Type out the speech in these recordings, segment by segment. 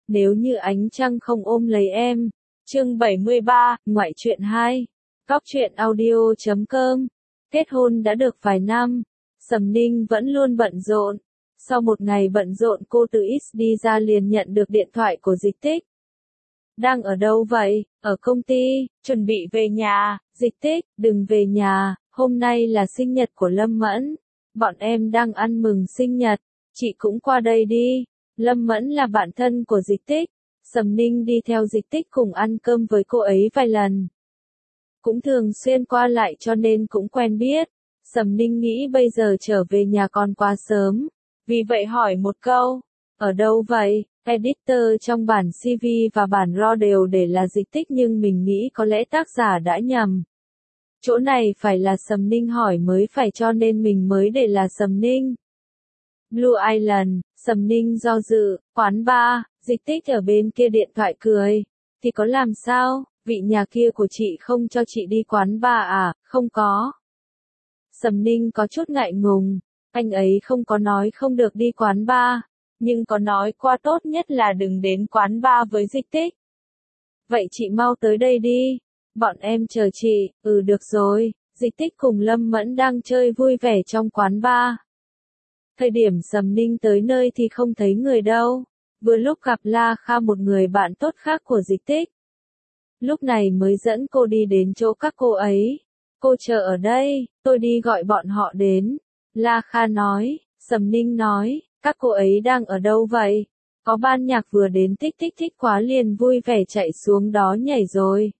nếu như ánh trăng không ôm lấy em. Chương 73, ngoại truyện 2. Góc truyện audio.com. Kết hôn đã được vài năm, Sầm Ninh vẫn luôn bận rộn. Sau một ngày bận rộn cô từ X đi ra liền nhận được điện thoại của Dịch Tích. Đang ở đâu vậy? Ở công ty, chuẩn bị về nhà. Dịch Tích, đừng về nhà, hôm nay là sinh nhật của Lâm Mẫn. Bọn em đang ăn mừng sinh nhật, chị cũng qua đây đi. Lâm Mẫn là bạn thân của Dịch Tích. Sầm Ninh đi theo Dịch Tích cùng ăn cơm với cô ấy vài lần. Cũng thường xuyên qua lại cho nên cũng quen biết. Sầm Ninh nghĩ bây giờ trở về nhà còn quá sớm. Vì vậy hỏi một câu, ở đâu vậy? Editor trong bản CV và bản RAW đều để là Dịch Tích nhưng mình nghĩ có lẽ tác giả đã nhầm. Chỗ này phải là Sầm Ninh hỏi mới phải cho nên mình mới để là Sầm Ninh. Blue Island, Sầm Ninh do dự, quán bar, Dịch Tích ở bên kia điện thoại cười. Thì có làm sao, vị nhà kia của chị không cho chị đi quán bar à? Không có. Sầm Ninh có chút ngại ngùng, anh ấy không có nói không được đi quán bar, nhưng có nói qua tốt nhất là đừng đến quán bar với Dịch Tích. Vậy chị mau tới đây đi, bọn em chờ chị. Được rồi. Dịch Tích cùng Lâm Mẫn đang chơi vui vẻ trong quán bar. Thời điểm Sầm Ninh tới nơi thì không thấy người đâu, vừa lúc gặp La Kha, một người bạn tốt khác của Dịch Tích. Lúc này mới dẫn cô đi đến chỗ các cô ấy. Cô chờ ở đây, tôi đi gọi bọn họ đến. La Kha nói. Sầm Ninh nói, các cô ấy đang ở đâu vậy? Có ban nhạc vừa đến, thích thích quá liền vui vẻ chạy xuống đó nhảy rồi.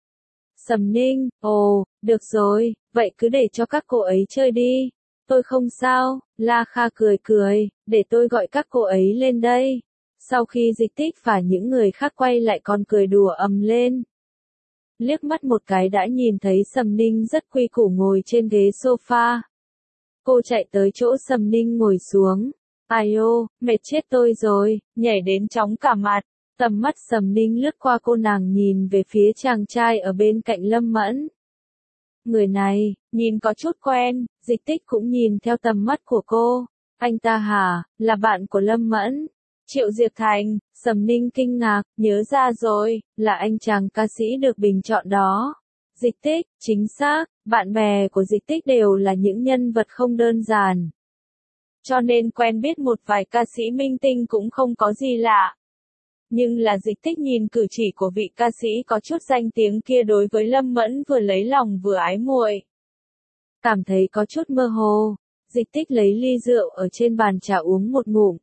Sầm Ninh, ồ, được rồi, vậy cứ để cho các cô ấy chơi đi. Tôi không sao. La Kha cười, để tôi gọi các cô ấy lên đây. Sau khi Dịch Tích và những người khác quay lại còn cười đùa ầm lên. Liếc mắt một cái đã nhìn thấy Sầm Ninh rất quy củ ngồi trên ghế sofa. Cô chạy tới chỗ Sầm Ninh ngồi xuống. Ai ô, mệt chết tôi rồi, nhảy đến chóng cả mặt. Tầm mắt Sầm Ninh lướt qua cô, nàng nhìn về phía chàng trai ở bên cạnh Lâm Mẫn. Người này, nhìn có chút quen. Dịch Tích cũng nhìn theo tầm mắt của cô. Anh ta hả, là bạn của Lâm Mẫn? Triệu Diệp Thành. Sầm Ninh kinh ngạc, nhớ ra rồi, là anh chàng ca sĩ được bình chọn đó. Dịch Tích, chính xác, bạn bè của Dịch Tích đều là những nhân vật không đơn giản. Cho nên quen biết một vài ca sĩ minh tinh cũng không có gì lạ. Nhưng là Dịch Tích nhìn cử chỉ của vị ca sĩ có chút danh tiếng kia đối với Lâm Mẫn vừa lấy lòng vừa ái muội. Cảm thấy có chút mơ hồ, Dịch Tích lấy ly rượu ở trên bàn trà uống một ngụm.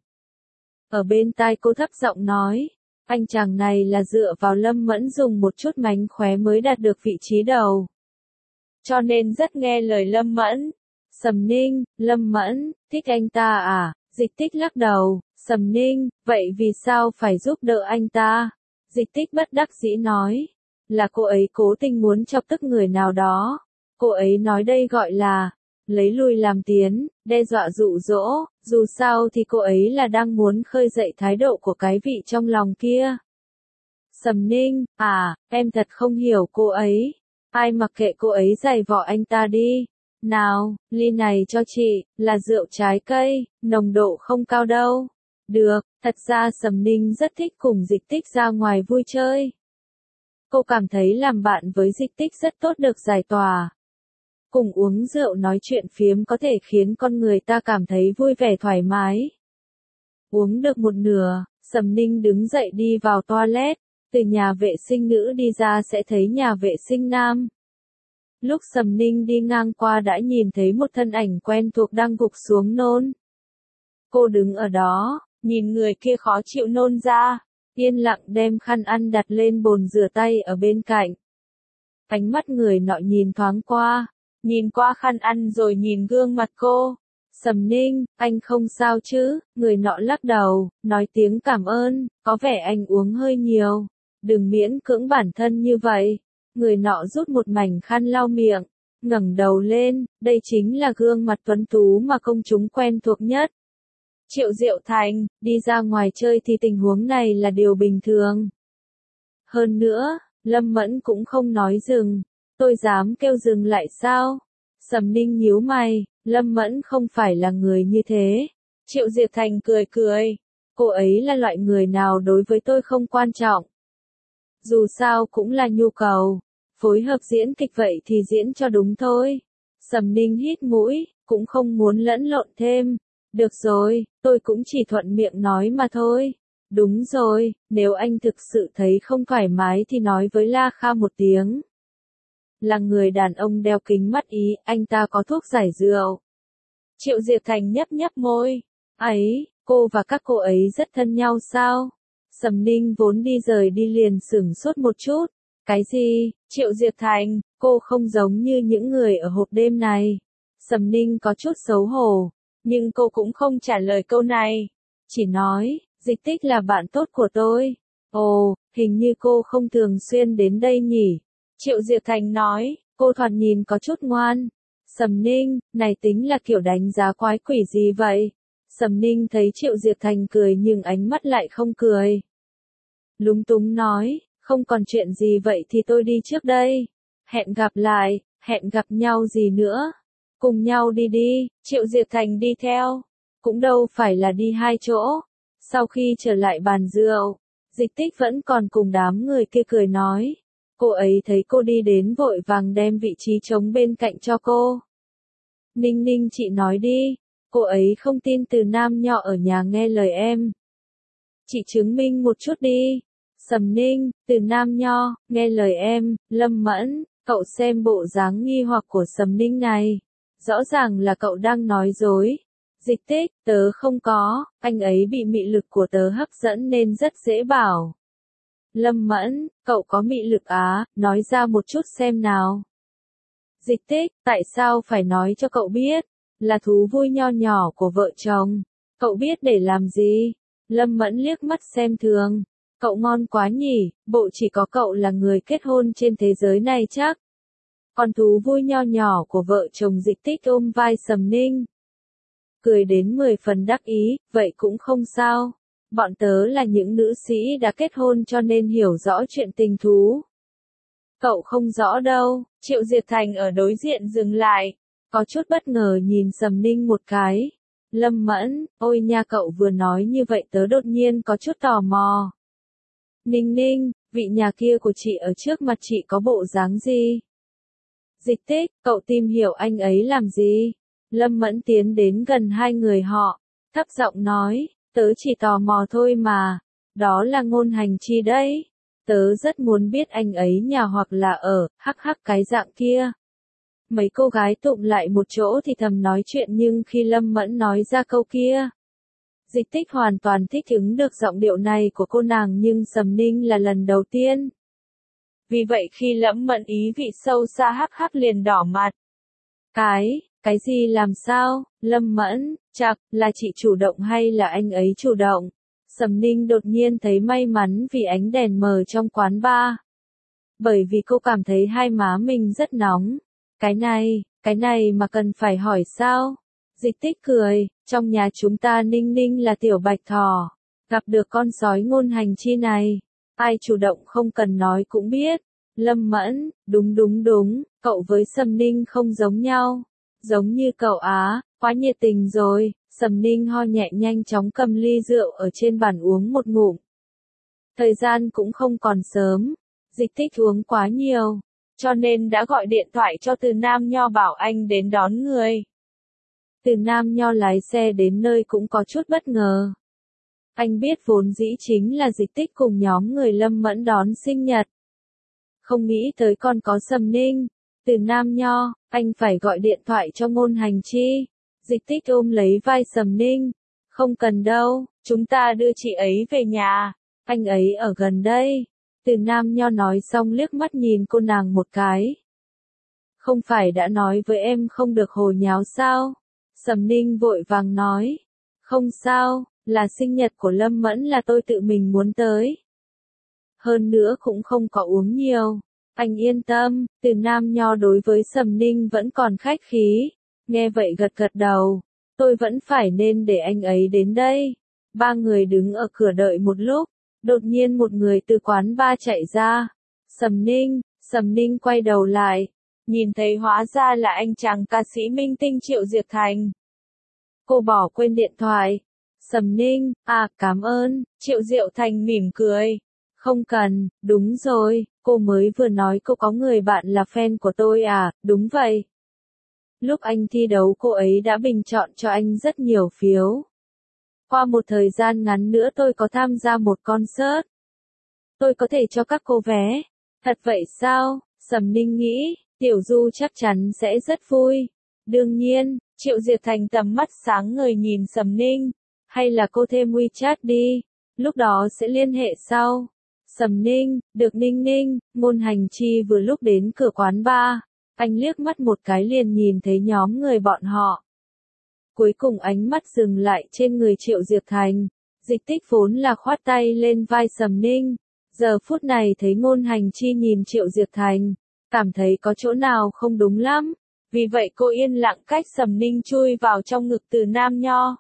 Ở bên tai cô thấp giọng nói, anh chàng này là dựa vào Lâm Mẫn dùng một chút mánh khóe mới đạt được vị trí đầu. Cho nên rất nghe lời Lâm Mẫn. Sầm Ninh, Lâm Mẫn, thích anh ta à? Dịch Tích lắc đầu. Sầm Ninh, vậy vì sao phải giúp đỡ anh ta? Dịch Tích bất đắc dĩ nói, là cô ấy cố tình muốn chọc tức người nào đó. Cô ấy nói đây gọi là lấy lui làm tiến, đe dọa dụ dỗ, dù sao thì cô ấy là đang muốn khơi dậy thái độ của cái vị trong lòng kia. Sầm Ninh, em thật không hiểu cô ấy. Ai mặc kệ cô ấy giày vò anh ta đi. Nào, ly này cho chị, là rượu trái cây, nồng độ không cao đâu. Được, thật ra Sầm Ninh rất thích cùng Dịch Tích ra ngoài vui chơi. Cô cảm thấy làm bạn với Dịch Tích rất tốt, được giải tỏa. Cùng uống rượu nói chuyện phiếm có thể khiến con người ta cảm thấy vui vẻ thoải mái. Uống được một nửa, Sầm Ninh đứng dậy đi vào toilet. Từ nhà vệ sinh nữ đi ra sẽ thấy nhà vệ sinh nam. Lúc Sầm Ninh đi ngang qua đã nhìn thấy một thân ảnh quen thuộc đang gục xuống nôn. Cô đứng ở đó, nhìn người kia khó chịu nôn ra, yên lặng đem khăn ăn đặt lên bồn rửa tay ở bên cạnh. Ánh mắt người nọ nhìn thoáng qua, nhìn qua khăn ăn rồi nhìn gương mặt cô. Sầm Ninh, anh không sao chứ? Người nọ lắc đầu, nói tiếng cảm ơn, có vẻ anh uống hơi nhiều. Đừng miễn cưỡng bản thân như vậy. Người nọ rút một mảnh khăn lau miệng, ngẩng đầu lên, đây chính là gương mặt tuấn tú mà công chúng quen thuộc nhất. Triệu Diệu Thành, đi ra ngoài chơi thì tình huống này là điều bình thường. Hơn nữa, Lâm Mẫn cũng không nói dừng. Tôi dám kêu dừng lại sao? Sầm Ninh nhíu mày, Lâm Mẫn không phải là người như thế. Triệu Diệp Thành cười. cô ấy là loại người nào đối với tôi không quan trọng. Dù sao cũng là nhu cầu. Phối hợp diễn kịch vậy thì diễn cho đúng thôi. Sầm Ninh hít mũi, cũng không muốn lẫn lộn thêm. Được rồi, tôi cũng chỉ thuận miệng nói mà thôi. Đúng rồi, nếu anh thực sự thấy không thoải mái thì nói với La Kha một tiếng. Là người đàn ông đeo kính mắt ý, anh ta có thuốc giải rượu. Triệu Diệp Thành nhấp nhấp môi. Ấy, cô và các cô ấy rất thân nhau sao? Sầm Ninh vốn đi rời đi liền sửng sốt một chút. Cái gì? Triệu Diệp Thành, cô không giống như những người ở hộp đêm này. Sầm Ninh có chút xấu hổ, nhưng cô cũng không trả lời câu này. Chỉ nói, Dịch Tích là bạn tốt của tôi. Ồ, hình như cô không thường xuyên đến đây nhỉ? Triệu Diệp Thành nói, cô thoạt nhìn có chút ngoan. Sầm Ninh, này tính là kiểu đánh giá quái quỷ gì vậy? Sầm Ninh thấy Triệu Diệp Thành cười nhưng ánh mắt lại không cười. Lúng túng nói, không còn chuyện gì vậy thì tôi đi trước đây. Hẹn gặp lại, hẹn gặp nhau gì nữa? Cùng nhau đi đi, Triệu Diệp Thành đi theo. Cũng đâu phải là đi hai chỗ. Sau khi trở lại bàn rượu, Dịch Tích vẫn còn cùng đám người kia cười nói. Cô ấy thấy cô đi đến vội vàng đem vị trí trống bên cạnh cho cô. Ninh Ninh chị nói đi, cô ấy không tin Từ Nam Nho ở nhà nghe lời em. Chị chứng minh một chút đi. Sầm Ninh, Từ Nam Nho, nghe lời em, Lâm Mẫn, cậu xem bộ dáng nghi hoặc của Sầm Ninh này. Rõ ràng là cậu đang nói dối. Dịch Tích, tớ không có, anh ấy bị mị lực của tớ hấp dẫn nên rất dễ bảo. Lâm Mẫn, cậu có mị lực á, nói ra một chút xem nào. Dịch Tích, tại sao phải nói cho cậu biết? Là thú vui nho nhỏ của vợ chồng. Cậu biết để làm gì? Lâm Mẫn liếc mắt xem thường. Cậu ngon quá nhỉ, bộ chỉ có cậu là người kết hôn trên thế giới này chắc. Còn thú vui nho nhỏ của vợ chồng Dịch Tích ôm vai Sầm Ninh. Cười đến 10 phần đắc ý, vậy cũng không sao. Bọn tớ là những nữ sĩ đã kết hôn cho nên hiểu rõ chuyện tình thú. Cậu không rõ đâu, Triệu Diệp Thành ở đối diện dừng lại. Có chút bất ngờ nhìn Sầm Ninh một cái. Lâm Mẫn, ôi nha cậu vừa nói như vậy tớ đột nhiên có chút tò mò. Ninh Ninh, vị nhà kia của chị ở trước mặt chị có bộ dáng gì? Dịch Tích, cậu tìm hiểu anh ấy làm gì? Lâm Mẫn tiến đến gần hai người họ, thấp giọng nói, tớ chỉ tò mò thôi mà, đó là Ngôn Hành Chi đấy. Tớ rất muốn biết anh ấy nhà hoặc là ở, hắc hắc cái dạng kia. Mấy cô gái tụm lại một chỗ thì thầm nói chuyện nhưng khi Lâm Mẫn nói ra câu kia, Dịch Tích hoàn toàn thích ứng được giọng điệu này của cô nàng nhưng Sầm Ninh là lần đầu tiên. Vì vậy khi Lâm Mẫn ý vị sâu xa hắc hắc liền đỏ mặt. Cái gì làm sao, Lâm Mẫn, chắc là chị chủ động hay là anh ấy chủ động? Sầm Ninh đột nhiên thấy may mắn vì ánh đèn mờ trong quán bar. Bởi vì cô cảm thấy hai má mình rất nóng. Cái này mà cần phải hỏi sao? Dịch Tích cười, trong nhà chúng ta Ninh Ninh là tiểu bạch thỏ. Gặp được con sói Ngôn Hành Chi này. Ai chủ động không cần nói cũng biết. Lâm Mẫn, đúng, cậu với Sầm Ninh không giống nhau. Giống như cậu á, quá nhiệt tình rồi. Sầm Ninh ho nhẹ nhanh chóng cầm ly rượu ở trên bàn uống một ngụm. Thời gian cũng không còn sớm. Dịch Tích uống quá nhiều, cho nên đã gọi điện thoại cho Từ Nam Nho bảo anh đến đón người. Từ Nam Nho lái xe đến nơi cũng có chút bất ngờ. Anh biết vốn dĩ chính là Dịch Tích cùng nhóm người Lâm Mẫn đón sinh nhật. Không nghĩ tới còn có Sầm Ninh. Từ Nam Nho, anh phải gọi điện thoại cho Ngôn Hành Chi. Dịch Tích ôm lấy vai Sầm Ninh. Không cần đâu, chúng ta đưa chị ấy về nhà. Anh ấy ở gần đây. Từ Nam Nho nói xong liếc mắt nhìn cô nàng một cái. Không phải đã nói với em không được hồ nháo sao? Sầm Ninh vội vàng nói. Không sao, là sinh nhật của Lâm Mẫn là tôi tự mình muốn tới. Hơn nữa cũng không có uống nhiều. Anh yên tâm, Từ Nam Nho đối với Sầm Ninh vẫn còn khách khí. Nghe vậy gật gật đầu. Tôi vẫn phải nên để anh ấy đến đây. Ba người đứng ở cửa đợi một lúc. Đột nhiên một người từ quán bar chạy ra. Sầm Ninh quay đầu lại. Nhìn thấy hóa ra là anh chàng ca sĩ minh tinh Triệu Diệp Thành. Cô bỏ quên điện thoại. Sầm Ninh, cảm ơn, Triệu Diệu Thành mỉm cười. Không cần, đúng rồi, cô mới vừa nói cô có người bạn là fan của tôi à, đúng vậy. Lúc anh thi đấu cô ấy đã bình chọn cho anh rất nhiều phiếu. Qua một thời gian ngắn nữa tôi có tham gia một concert. Tôi có thể cho các cô vé. Thật vậy sao? Sầm Ninh nghĩ, Tiểu Du chắc chắn sẽ rất vui. Đương nhiên, Triệu Diệt Thành tầm mắt sáng ngời nhìn Sầm Ninh. Hay là cô thêm WeChat đi, lúc đó sẽ liên hệ sau. Sầm Ninh, được Ninh Ninh, Ngôn Hành Chi vừa lúc đến cửa quán bar. Anh liếc mắt một cái liền nhìn thấy nhóm người bọn họ. Cuối cùng ánh mắt dừng lại trên người Triệu Diệp Thành. Dịch Tích vốn là khoát tay lên vai Sầm Ninh. Giờ phút này thấy Ngôn Hành Chi nhìn Triệu Diệp Thành, cảm thấy có chỗ nào không đúng lắm. Vì vậy cô yên lặng cách Sầm Ninh chui vào trong ngực Từ Nam Nho.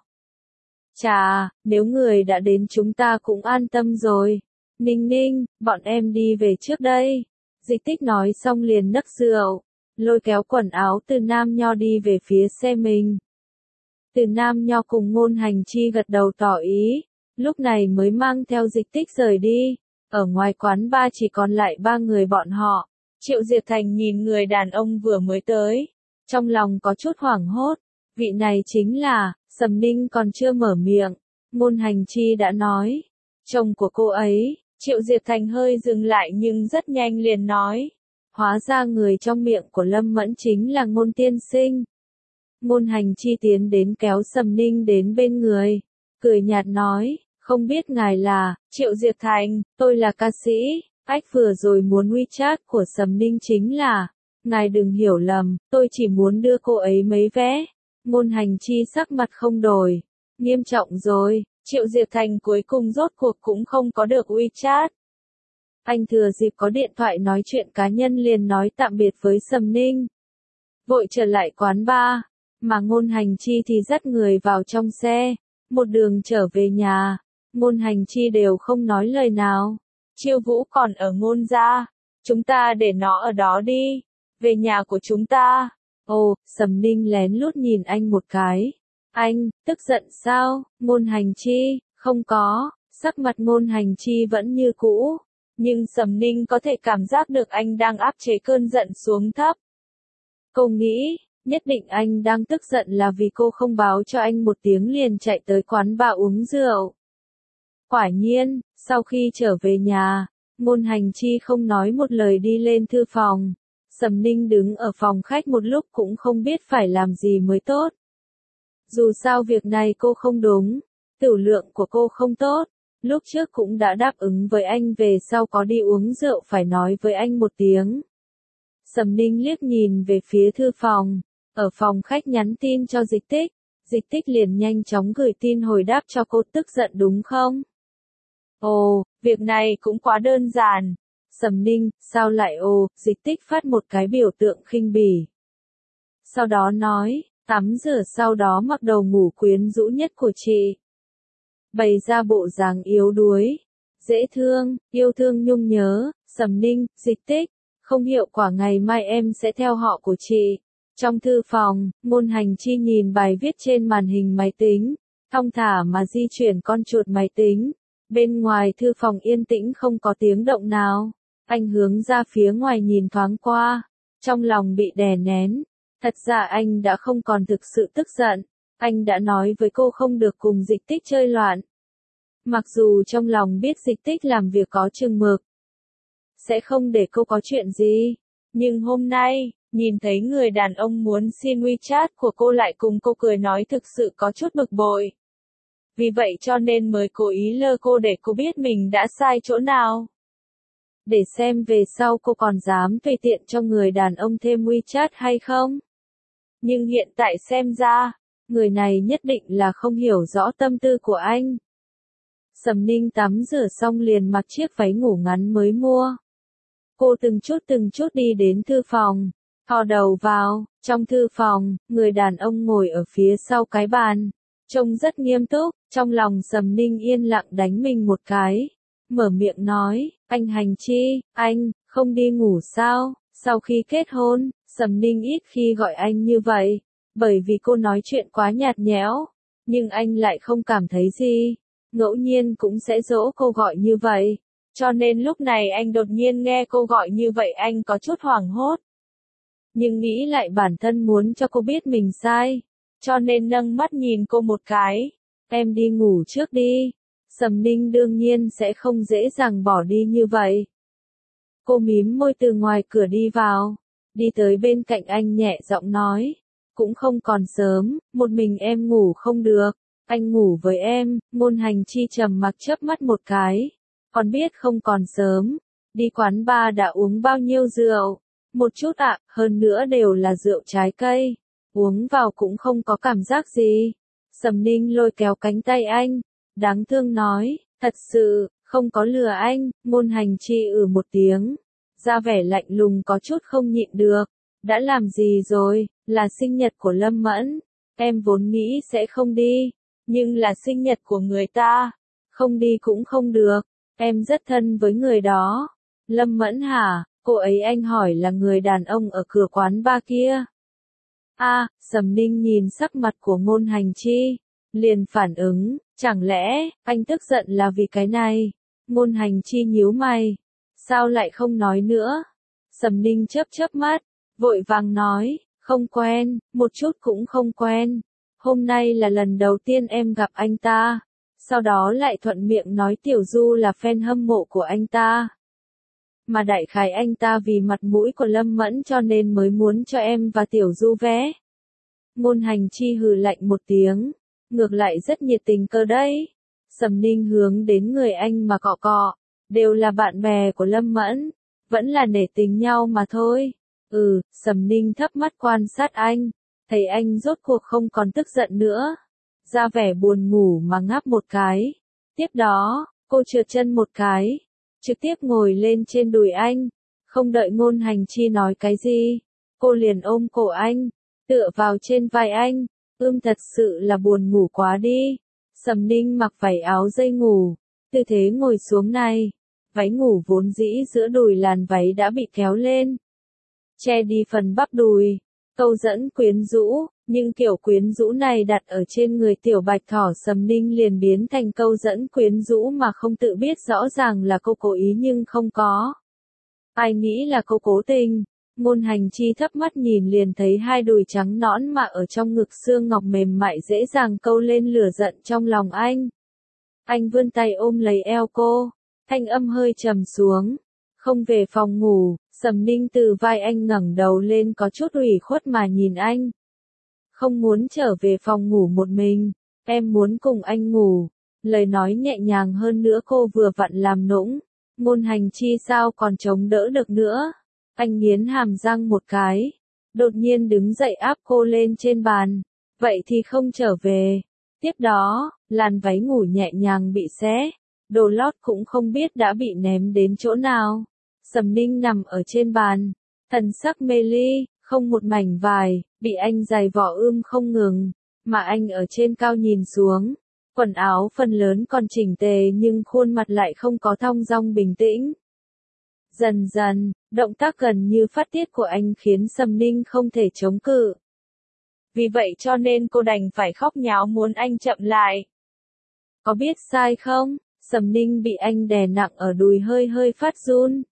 Chà, nếu người đã đến chúng ta cũng an tâm rồi. Ninh Ninh, bọn em đi về trước đây. Dịch Tích nói xong liền nấc rượu, lôi kéo quần áo Từ Nam Nho đi về phía xe mình. Từ Nam Nho cùng Ngôn Hành Chi gật đầu tỏ ý, lúc này mới mang theo Dịch Tích rời đi. Ở ngoài quán bar chỉ còn lại 3 người bọn họ. Triệu Diệp Thành nhìn người đàn ông vừa mới tới, trong lòng có chút hoảng hốt. Vị này chính là, Sầm Ninh còn chưa mở miệng, Ngôn Hành Chi đã nói, chồng của cô ấy. Triệu Diệp Thành hơi dừng lại nhưng rất nhanh liền nói, hóa ra người trong miệng của Lâm Mẫn chính là Ngôn tiên sinh. Ngôn Hành Chi tiến đến kéo Sầm Ninh đến bên người, cười nhạt nói, không biết ngài là. Triệu Diệp Thành, tôi là ca sĩ. Ách vừa rồi muốn WeChat của Sầm Ninh chính là, ngài đừng hiểu lầm, tôi chỉ muốn đưa cô ấy mấy vé. Ngôn Hành Chi sắc mặt không đổi, nghiêm trọng rồi. Triệu Diệp Thành cuối cùng rốt cuộc cũng không có được WeChat. Anh thừa dịp có điện thoại nói chuyện cá nhân liền nói tạm biệt với Sầm Ninh. Vội trở lại quán bar, mà Ngôn Hành Chi thì dắt người vào trong xe. Một đường trở về nhà, Ngôn Hành Chi đều không nói lời nào. Chiêu Vũ còn ở Ngôn gia, chúng ta để nó ở đó đi, về nhà của chúng ta. Ồ, Sầm Ninh lén lút nhìn anh một cái. Anh, tức giận sao? Ngôn Hành Chi, không có, sắc mặt Ngôn Hành Chi vẫn như cũ. Nhưng Sầm Ninh có thể cảm giác được anh đang áp chế cơn giận xuống thấp. Cô nghĩ, nhất định anh đang tức giận là vì cô không báo cho anh một tiếng liền chạy tới quán bar uống rượu. Quả nhiên, sau khi trở về nhà, Ngôn Hành Chi không nói một lời đi lên thư phòng. Sầm Ninh đứng ở phòng khách một lúc cũng không biết phải làm gì mới tốt. Dù sao việc này cô không đúng, tửu lượng của cô không tốt, lúc trước cũng đã đáp ứng với anh về sau có đi uống rượu phải nói với anh một tiếng. Sầm Ninh liếc nhìn về phía thư phòng, ở phòng khách nhắn tin cho Dịch Tích, Dịch Tích liền nhanh chóng gửi tin hồi đáp cho cô, tức giận đúng không? Ồ, việc này cũng quá đơn giản. Sầm Ninh, sao lại ồ? Dịch Tích phát một cái biểu tượng khinh bỉ. Sau đó nói, tắm rửa sau đó mặc đồ ngủ quyến rũ nhất của chị. Bày ra bộ dáng yếu đuối, dễ thương, yêu thương nhung nhớ. Sầm Ninh, Dịch Tích, không hiệu quả, ngày mai em sẽ theo họ của chị. Trong thư phòng, Ngôn Hành Chi nhìn bài viết trên màn hình máy tính, thong thả mà di chuyển con chuột máy tính. Bên ngoài thư phòng yên tĩnh không có tiếng động nào. Anh hướng ra phía ngoài nhìn thoáng qua, trong lòng bị đè nén. Thật ra anh đã không còn thực sự tức giận. Anh đã nói với cô không được cùng Dịch Tích chơi loạn. Mặc dù trong lòng biết Dịch Tích làm việc có chừng mực, sẽ không để cô có chuyện gì. Nhưng hôm nay, nhìn thấy người đàn ông muốn xin WeChat của cô lại cùng cô cười nói thực sự có chút bực bội. Vì vậy cho nên mới cố ý lơ cô để cô biết mình đã sai chỗ nào. Để xem về sau cô còn dám tùy tiện cho người đàn ông thêm WeChat hay không. Nhưng hiện tại xem ra, người này nhất định là không hiểu rõ tâm tư của anh. Sầm Ninh tắm rửa xong liền mặc chiếc váy ngủ ngắn mới mua. Cô từng chút đi đến thư phòng, thò đầu vào. Trong thư phòng, người đàn ông ngồi ở phía sau cái bàn, trông rất nghiêm túc. Trong lòng Sầm Ninh yên lặng đánh mình một cái, mở miệng nói, anh Hành Chi, anh, không đi ngủ sao? Sau khi kết hôn, Sầm Ninh ít khi gọi anh như vậy, bởi vì cô nói chuyện quá nhạt nhẽo. nhưng anh lại không cảm thấy gì. Ngẫu nhiên cũng sẽ dỗ cô gọi như vậy. Cho nên lúc này anh đột nhiên nghe cô gọi như vậy anh có chút hoảng hốt. Nhưng nghĩ lại bản thân muốn cho cô biết mình sai. Cho nên nâng mắt nhìn cô một cái. Em đi ngủ trước đi. Sầm Ninh đương nhiên sẽ không dễ dàng bỏ đi như vậy. Cô mím môi từ ngoài cửa đi vào. Đi tới bên cạnh anh nhẹ giọng nói. Cũng không còn sớm, một mình em ngủ không được. Anh ngủ với em, Ngôn Hành Chi trầm mặc chớp mắt một cái. Còn biết không còn sớm. Đi quán bar đã uống bao nhiêu rượu? Một chút ạ, hơn nữa đều là rượu trái cây. Uống vào cũng không có cảm giác gì. Sầm Ninh lôi kéo cánh tay anh. Đáng thương nói, thật sự, không có lừa anh. Ngôn Hành Chi một tiếng. Ra vẻ lạnh lùng có chút không nhịn được. Đã làm gì rồi, là sinh nhật của Lâm Mẫn. Em vốn nghĩ sẽ không đi. Nhưng là sinh nhật của người ta. Không đi cũng không được. Em rất thân với người đó. Lâm Mẫn hả? Cô ấy anh hỏi là người đàn ông ở cửa quán bar kia. Sầm Ninh nhìn sắc mặt của Ngôn Hành Chi. Liền phản ứng, chẳng lẽ, anh tức giận là vì cái này? Ngôn Hành Chi nhíu mày. Sao lại không nói nữa? Sầm Ninh chớp mắt, vội vàng nói, không quen, một chút cũng không quen. Hôm nay là lần đầu tiên em gặp anh ta. Sau đó lại thuận miệng nói Tiểu Du là fan hâm mộ của anh ta. Mà đại khái anh ta vì mặt mũi của Lâm Mẫn cho nên mới muốn cho em và Tiểu Du vé. Ngôn Hành Chi hừ lạnh một tiếng. Ngược lại rất nhiệt tình cơ đấy. Sầm Ninh hướng đến người anh mà cọ cọ. Đều là bạn bè của Lâm Mẫn. Vẫn là nể tình nhau mà thôi. Sầm Ninh thấp mắt quan sát anh. Thấy anh rốt cuộc không còn tức giận nữa. Ra vẻ buồn ngủ mà ngáp một cái. Tiếp đó, cô trượt chân một cái. Trực tiếp ngồi lên trên đùi anh. Không đợi Ngôn Hành Chi nói cái gì. Cô liền ôm cổ anh. Tựa vào trên vai anh. Thật sự là buồn ngủ quá đi. Sầm Ninh mặc váy áo dây ngủ. Tư thế ngồi xuống này. Váy ngủ vốn dĩ giữa đùi làn váy đã bị kéo lên. Che đi phần bắp đùi. Câu dẫn quyến rũ. Nhưng kiểu quyến rũ này đặt ở trên người tiểu bạch thỏ Sầm Ninh liền biến thành câu dẫn quyến rũ mà không tự biết rõ ràng là cô cố ý nhưng không có. Ai nghĩ là cô cố tình. Ngôn Hành Chi thấp mắt nhìn liền thấy hai đùi trắng nõn mà ở trong ngực xương ngọc mềm mại dễ dàng câu lên lửa giận trong lòng anh. Anh vươn tay ôm lấy eo cô, thanh âm hơi trầm xuống. Không về phòng ngủ, Sầm Ninh từ vai anh ngẩng đầu lên có chút ủy khuất mà nhìn anh. Không muốn trở về phòng ngủ một mình, em muốn cùng anh ngủ. Lời nói nhẹ nhàng hơn nữa cô vừa vặn làm nũng. Ngôn Hành Chi sao còn chống đỡ được nữa. Anh nghiến hàm răng một cái. Đột nhiên đứng dậy áp cô lên trên bàn. Vậy thì không trở về. Tiếp đó, làn váy ngủ nhẹ nhàng bị xé. Đồ lót cũng không biết đã bị ném đến chỗ nào. Sầm Ninh nằm ở trên bàn. Thần sắc mê ly, không một mảnh vải, bị anh giày vò không ngừng. Mà anh ở trên cao nhìn xuống. Quần áo phần lớn còn chỉnh tề nhưng khuôn mặt lại không có thong dong bình tĩnh. Dần dần, động tác gần như phát tiết của anh khiến Sầm Ninh không thể chống cự. Vì vậy cho nên cô đành phải khóc nháo muốn anh chậm lại. Có biết sai không? Sầm Ninh bị anh đè nặng ở đùi hơi hơi phát run.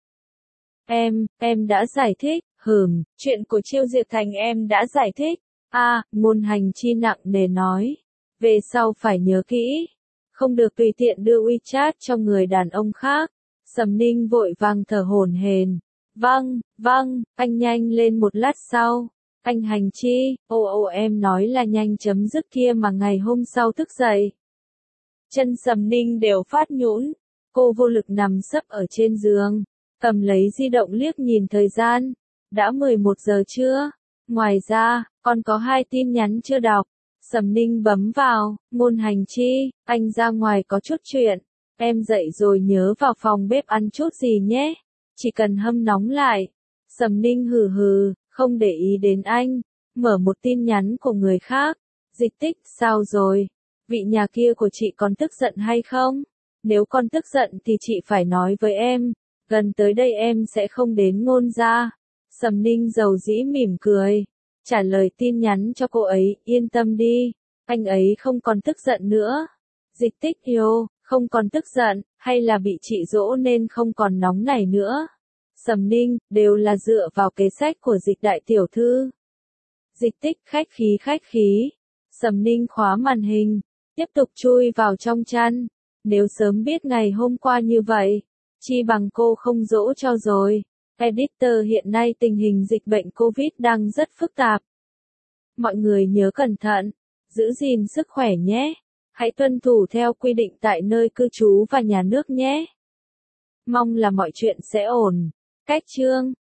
Em đã giải thích, chuyện của Chiêu Diệp Thành em đã giải thích. Ngôn Hành Chi nặng nề nói. Về sau phải nhớ kỹ. Không được tùy tiện đưa WeChat cho người đàn ông khác. Sầm Ninh vội vàng thở hổn hển. Vâng, anh nhanh lên một lát sau. Anh Hành Chi, em nói là nhanh chấm dứt kia mà ngày hôm sau thức dậy. Chân Sầm Ninh đều phát nhũn. Cô vô lực nằm sấp ở trên giường. Cầm lấy di động liếc nhìn thời gian. Đã 11 giờ trưa. Ngoài ra, còn có 2 tin nhắn chưa đọc. Sầm Ninh bấm vào. Ngôn Hành Chi, anh ra ngoài có chút chuyện. Em dậy rồi nhớ vào phòng bếp ăn chút gì nhé. Chỉ cần hâm nóng lại. Sầm Ninh hừ, không để ý đến anh. Mở một tin nhắn của người khác. Dịch Tích, sao rồi? Vị nhà kia của chị còn tức giận hay không? Nếu con tức giận thì chị phải nói với em. Gần tới đây em sẽ không đến Ngôn gia. Sầm Ninh dầu dĩ mỉm cười. Trả lời tin nhắn cho cô ấy, yên tâm đi. Anh ấy không còn tức giận nữa. Dịch Tích yêu, không còn tức giận, hay là bị chị dỗ nên không còn nóng nảy nữa. Sầm Ninh, đều là dựa vào kế sách của Dịch đại tiểu thư. Dịch Tích khách khí. Sầm Ninh khóa màn hình, tiếp tục chui vào trong chăn. Nếu sớm biết ngày hôm qua như vậy, chi bằng cô không dỗ cho rồi. Editor, hiện nay tình hình dịch bệnh Covid đang rất phức tạp. Mọi người nhớ cẩn thận, giữ gìn sức khỏe nhé. Hãy tuân thủ theo quy định tại nơi cư trú và nhà nước nhé. Mong là mọi chuyện sẽ ổn. Cách chương